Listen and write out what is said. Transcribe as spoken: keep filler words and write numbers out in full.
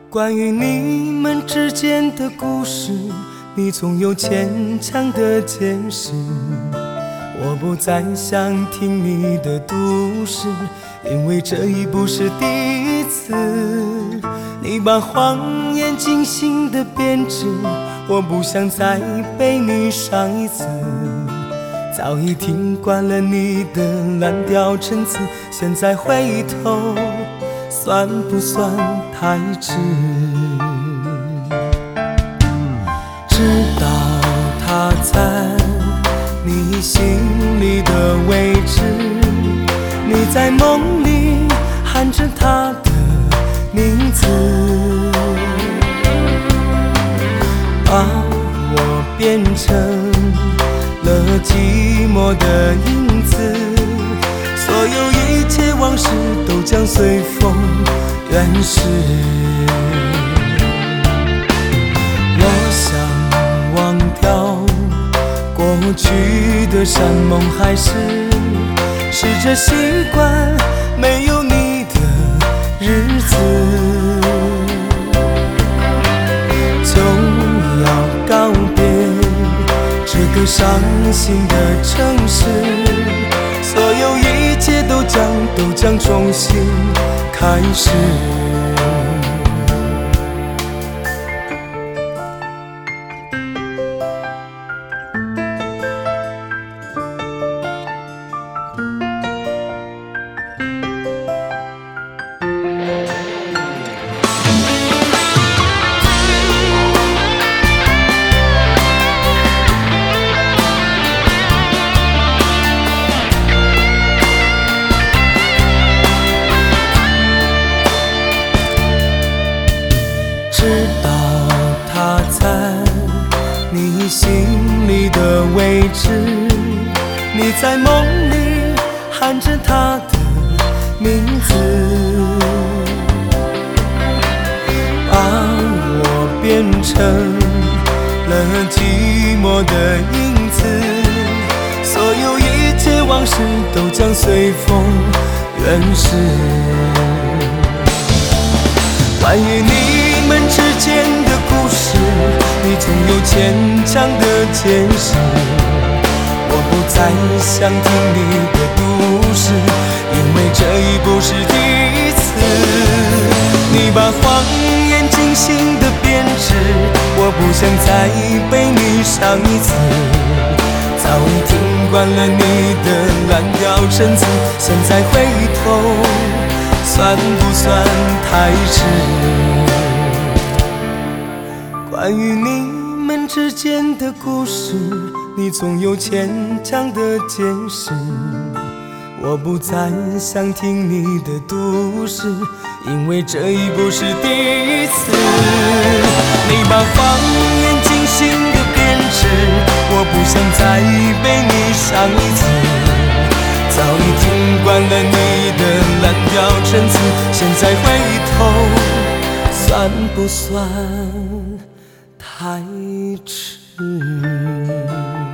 关于你们之间的故事，你总有牵强的解释。我不再想听你的故事，因为这已不是第一次。你把谎言精心的编织，我不想再被你伤一次。早已听惯了你的滥调陈词，现在回头算不算太迟？知道他在你心里的位置，你在梦里喊着他的名字，把我变成了寂寞的影子，所有一切往事都将随风远逝。我想忘掉过去的山盟海誓，试着习惯没有你的日子，就要告别这个伤心的城市，所有一切都将都将重新开始。知道他在你心里的位置，你在梦里喊着他的名字，把我变成了寂寞的影子，所有一切往事都将随风远逝。关于你们之间的故事，你总有牵强的解释。我不再想听你的故事，因为这已不是第一次。你把谎言精心的编织，我不想再被你伤一次。早已听惯了你的滥调陈词，现在回头算不算太迟？关于你们之间的故事，你总有牵强的解释。我不再想听你的故事，因为这已不是第一次。你把谎言精心的编织，我不想再被你伤一次。早已听惯了你的滥调陈词，现在回头算不算太迟？